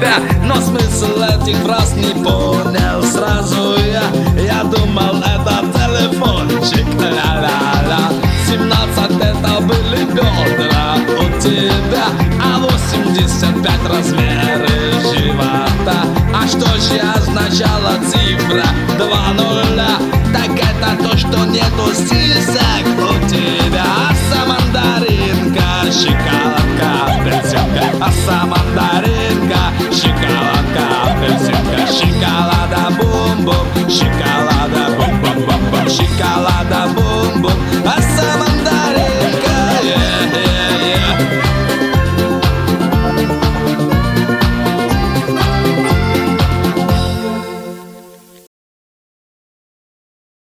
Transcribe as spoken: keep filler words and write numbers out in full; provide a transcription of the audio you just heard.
тебя, но смысл этих фраз не понял сразу я. Я думал, это телефончик, ля-ля-ля. Семнадцать это были бедра у тебя, а восемьдесят пять размеры живота. А что же означала цифра два нуля? Так это то, что нету сисек у тебя. Аса мандаринка, шоколадка, апельсинка, аса мандаринка.